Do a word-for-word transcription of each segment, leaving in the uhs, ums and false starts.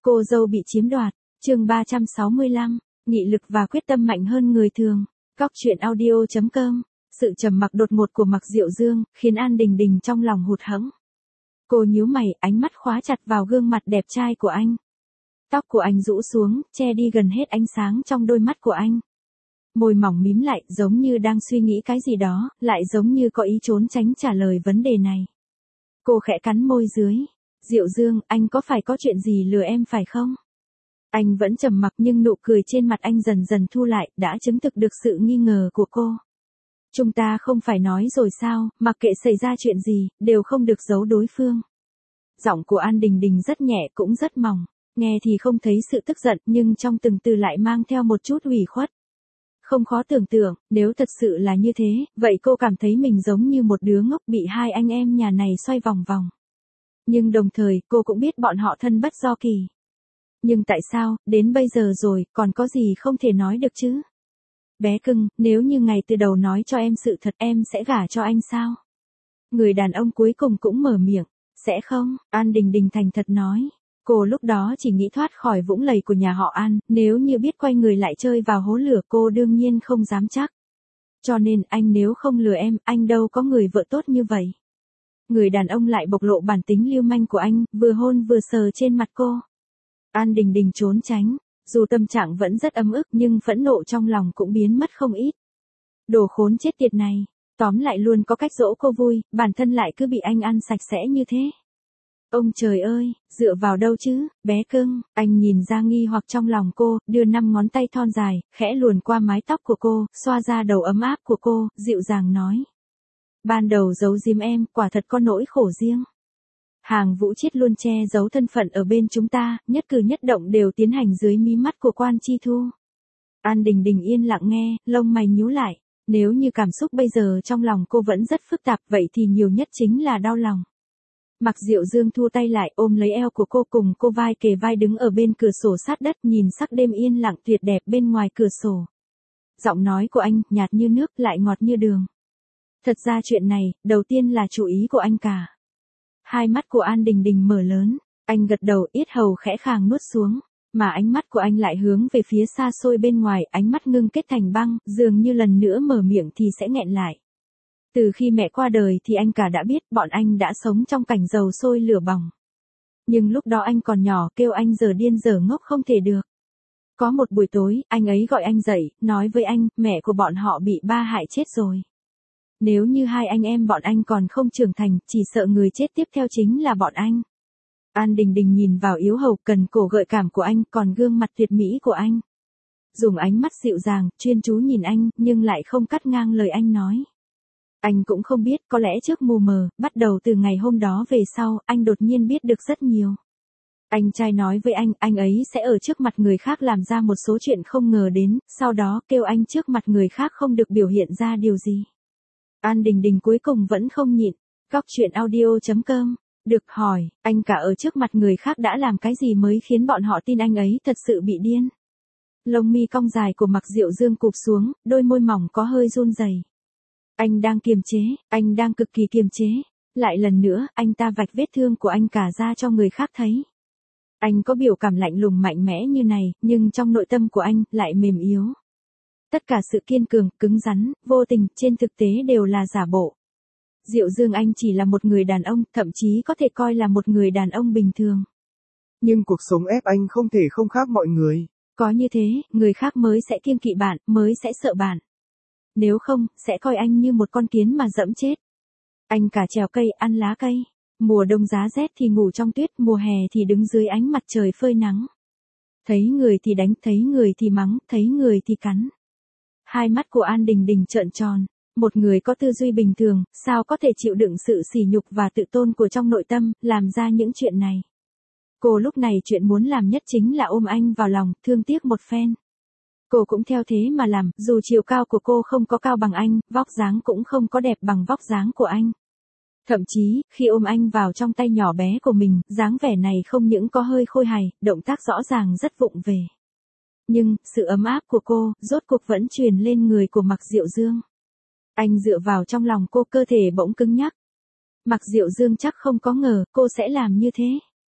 Cô dâu bị chiếm đoạt, chương ba trăm sáu mươi lăm, nghị lực và quyết tâm mạnh hơn người thường. Cóc truyện audio chấm com. Sự trầm mặc đột ngột của Mạc Diệu Dương khiến An Đình Đình trong lòng hụt hẫng. Cô nhíu mày, ánh mắt khóa chặt vào gương mặt đẹp trai của anh. Tóc của anh rũ xuống, che đi gần hết ánh sáng trong đôi mắt của anh. Môi mỏng mím lại, giống như đang suy nghĩ cái gì đó, lại giống như có ý trốn tránh trả lời vấn đề này. Cô khẽ cắn môi dưới. Diệu Dương, anh có phải có chuyện gì lừa em phải không? Anh vẫn trầm mặc nhưng nụ cười trên mặt anh dần dần thu lại, đã chứng thực được sự nghi ngờ của cô. Chúng ta không phải nói rồi sao, mặc kệ xảy ra chuyện gì, đều không được giấu đối phương. Giọng của An Đình Đình rất nhẹ cũng rất mỏng, nghe thì không thấy sự tức giận nhưng trong từng từ lại mang theo một chút ủy khuất. Không khó tưởng tượng, nếu thật sự là như thế, vậy cô cảm thấy mình giống như một đứa ngốc bị hai anh em nhà này xoay vòng vòng. Nhưng đồng thời, cô cũng biết bọn họ thân bất do kỳ. Nhưng tại sao, đến bây giờ rồi, còn có gì không thể nói được chứ? Bé cưng, nếu như ngày từ đầu nói cho em sự thật em sẽ gả cho anh sao? Người đàn ông cuối cùng cũng mở miệng. Sẽ không, An Đình Đình thành thật nói. Cô lúc đó chỉ nghĩ thoát khỏi vũng lầy của nhà họ An, nếu như biết quay người lại chơi vào hố lửa cô đương nhiên không dám chắc. Cho nên anh nếu không lừa em, anh đâu có người vợ tốt như vậy. Người đàn ông lại bộc lộ bản tính lưu manh của anh, vừa hôn vừa sờ trên mặt cô. An Đình Đình trốn tránh, dù tâm trạng vẫn rất ấm ức nhưng phẫn nộ trong lòng cũng biến mất không ít. Đồ khốn chết tiệt này, tóm lại luôn có cách dỗ cô vui, bản thân lại cứ bị anh ăn sạch sẽ như thế. Ông trời ơi, dựa vào đâu chứ, bé cưng, anh nhìn ra nghi hoặc trong lòng cô, đưa năm ngón tay thon dài, khẽ luồn qua mái tóc của cô, xoa ra đầu ấm áp của cô, dịu dàng nói. Ban đầu giấu giếm em, quả thật có nỗi khổ riêng. Hàng Vũ Chiết luôn che giấu thân phận ở bên chúng ta, nhất cử nhất động đều tiến hành dưới mí mắt của Quan Chi Thu. An Đình Đình yên lặng nghe, lông mày nhíu lại, nếu như cảm xúc bây giờ trong lòng cô vẫn rất phức tạp vậy thì nhiều nhất chính là đau lòng. Mạc Diệu Dương thu tay lại ôm lấy eo của cô cùng cô vai kề vai đứng ở bên cửa sổ sát đất nhìn sắc đêm yên lặng tuyệt đẹp bên ngoài cửa sổ. Giọng nói của anh nhạt như nước lại ngọt như đường. Thật ra chuyện này, đầu tiên là chủ ý của anh cả. Hai mắt của An Đình Đình mở lớn, anh gật đầu yết hầu khẽ khàng nuốt xuống, mà ánh mắt của anh lại hướng về phía xa xôi bên ngoài, ánh mắt ngưng kết thành băng, dường như lần nữa mở miệng thì sẽ nghẹn lại. Từ khi mẹ qua đời thì anh cả đã biết bọn anh đã sống trong cảnh dầu sôi lửa bỏng. Nhưng lúc đó anh còn nhỏ kêu anh giờ điên giờ ngốc không thể được. Có một buổi tối, anh ấy gọi anh dậy, nói với anh, mẹ của bọn họ bị ba hại chết rồi. Nếu như hai anh em bọn anh còn không trưởng thành, chỉ sợ người chết tiếp theo chính là bọn anh. An Đình Đình nhìn vào yếu hầu cần cổ gợi cảm của anh, còn gương mặt tuyệt mỹ của anh. Dùng ánh mắt dịu dàng, chuyên chú nhìn anh, nhưng lại không cắt ngang lời anh nói. Anh cũng không biết, có lẽ trước mù mờ, bắt đầu từ ngày hôm đó về sau, anh đột nhiên biết được rất nhiều. Anh trai nói với anh, anh ấy sẽ ở trước mặt người khác làm ra một số chuyện không ngờ đến, sau đó kêu anh trước mặt người khác không được biểu hiện ra điều gì. An Đình Đình cuối cùng vẫn không nhịn. Cóc truyện audio chấm com. Được hỏi, anh cả ở trước mặt người khác đã làm cái gì mới khiến bọn họ tin anh ấy thật sự bị điên. Lông mi cong dài của Mạc Diệu Dương cụp xuống, đôi môi mỏng có hơi run rẩy. Anh đang kiềm chế, anh đang cực kỳ kiềm chế. Lại lần nữa, anh ta vạch vết thương của anh cả ra cho người khác thấy. Anh có biểu cảm lạnh lùng mạnh mẽ như này, nhưng trong nội tâm của anh, lại mềm yếu. Tất cả sự kiên cường, cứng rắn, vô tình, trên thực tế đều là giả bộ. Diệu Dương anh chỉ là một người đàn ông, thậm chí có thể coi là một người đàn ông bình thường. Nhưng cuộc sống ép anh không thể không khác mọi người. Có như thế, người khác mới sẽ kiêng kỵ bạn, mới sẽ sợ bạn. Nếu không, sẽ coi anh như một con kiến mà dẫm chết. Anh cả trèo cây, ăn lá cây. Mùa đông giá rét thì ngủ trong tuyết, mùa hè thì đứng dưới ánh mặt trời phơi nắng. Thấy người thì đánh, thấy người thì mắng, thấy người thì cắn. Hai mắt của An Đình Đình trợn tròn. Một người có tư duy bình thường, sao có thể chịu đựng sự sỉ nhục và tự tôn của trong nội tâm, làm ra những chuyện này. Cô lúc này chuyện muốn làm nhất chính là ôm anh vào lòng, thương tiếc một phen. Cô cũng theo thế mà làm, dù chiều cao của cô không có cao bằng anh, vóc dáng cũng không có đẹp bằng vóc dáng của anh. Thậm chí, khi ôm anh vào trong tay nhỏ bé của mình, dáng vẻ này không những có hơi khôi hài, động tác rõ ràng rất vụng về. Nhưng, sự ấm áp của cô, rốt cuộc vẫn truyền lên người của Mạc Diệu Dương. Anh dựa vào trong lòng cô, cơ thể bỗng cứng nhắc. Mạc Diệu Dương chắc không có ngờ, cô sẽ làm như thế.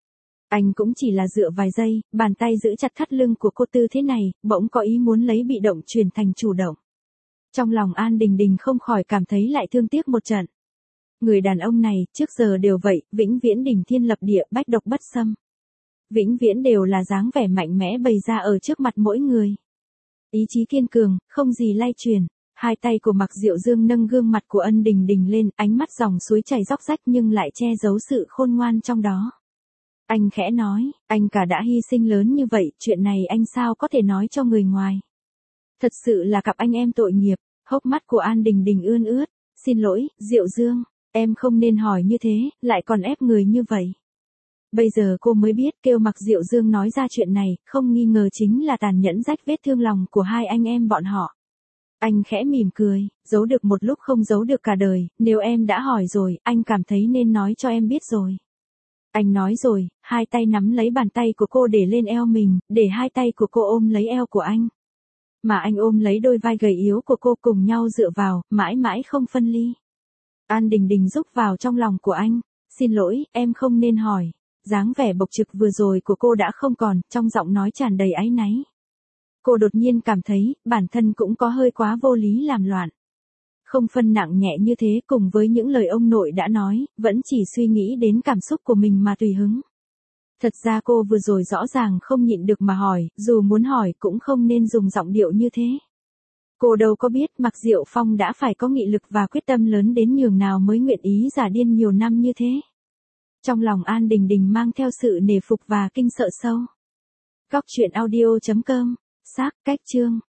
Anh cũng chỉ là dựa vài giây, bàn tay giữ chặt thắt lưng của cô tư thế này, bỗng có ý muốn lấy bị động chuyển thành chủ động. Trong lòng An Đình Đình không khỏi cảm thấy lại thương tiếc một trận. Người đàn ông này, trước giờ đều vậy, vĩnh viễn đỉnh thiên lập địa, bách độc bất xâm. Vĩnh viễn đều là dáng vẻ mạnh mẽ bày ra ở trước mặt mỗi người. Ý chí kiên cường, không gì lay chuyển. Hai tay của Mạc Diệu Dương nâng gương mặt của Ân Đình Đình lên, ánh mắt dòng suối chảy róc rách nhưng lại che giấu sự khôn ngoan trong đó. Anh khẽ nói, anh cả đã hy sinh lớn như vậy, chuyện này anh sao có thể nói cho người ngoài. Thật sự là cặp anh em tội nghiệp. Hốc mắt của An Đình Đình ươn ướt. Xin lỗi, Diệu Dương, em không nên hỏi như thế, lại còn ép người như vậy. Bây giờ cô mới biết kêu Mạc Diệu Dương nói ra chuyện này, không nghi ngờ chính là tàn nhẫn rách vết thương lòng của hai anh em bọn họ. Anh khẽ mỉm cười, giấu được một lúc không giấu được cả đời, nếu em đã hỏi rồi, anh cảm thấy nên nói cho em biết rồi. Anh nói rồi, hai tay nắm lấy bàn tay của cô để lên eo mình, để hai tay của cô ôm lấy eo của anh. Mà anh ôm lấy đôi vai gầy yếu của cô cùng nhau dựa vào, mãi mãi không phân ly. An Đình Đình rúc vào trong lòng của anh, xin lỗi, em không nên hỏi. Dáng vẻ bộc trực vừa rồi của cô đã không còn, trong giọng nói tràn đầy áy náy. Cô đột nhiên cảm thấy, bản thân cũng có hơi quá vô lý làm loạn. Không phân nặng nhẹ như thế cùng với những lời ông nội đã nói, vẫn chỉ suy nghĩ đến cảm xúc của mình mà tùy hứng. Thật ra cô vừa rồi rõ ràng không nhịn được mà hỏi, dù muốn hỏi cũng không nên dùng giọng điệu như thế. Cô đâu có biết Mạc Diệu Phong đã phải có nghị lực và quyết tâm lớn đến nhường nào mới nguyện ý giả điên nhiều năm như thế. Trong lòng An Đình Đình mang theo sự nể phục và kinh sợ sâu. Góc truyện audio chấm com, xác cách chương.